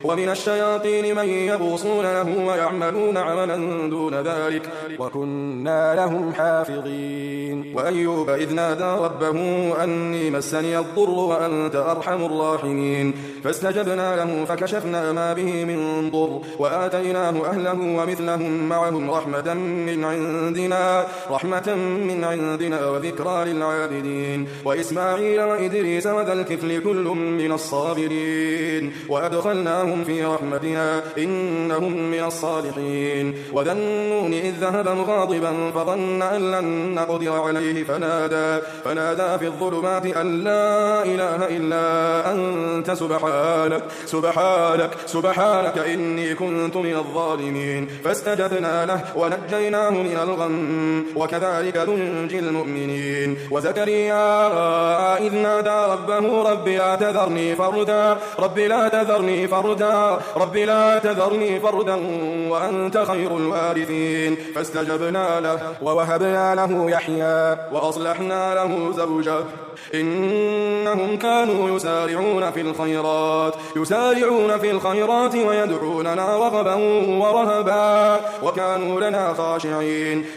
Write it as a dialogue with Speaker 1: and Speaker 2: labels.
Speaker 1: ومن الشياطين من يغوصون له ويعملون عملا دون ذلك وكنا لهم حافظين. وأيوب إذ نادى ربه أني مسني الضر وأنت أرحم الراحمين فاستجبنا له فكشفنا ما به من ضر وآتيناه أهله ومثلهم معهم رحمة من عندنا وذكرى للعابدين. وإسماعيل وإدريس وذا الكفل كل من الصابرين وأدخلناهم في رحمتنا إنهم من الصالحين. وذا النون إذ ذهب مغاضبا فظن أن لن نقدر عليه فنادى في الظلمات أن لا إله إلا أنت سبحانك إني كنت من الظالمين فاستجبنا له ونجيناه من الغم وكذلك ننجي المؤمنين. وزكريا إذ نادى ربه رب لا تذرني فردا وأنت خير الوارثين فاستجبنا له ووهبنا له يحيى وأصلحنا له زوجه إنهم كانوا يسارعون في الخيرات ويدعوننا رغبا ورهبا وكانوا لنا خاشعين.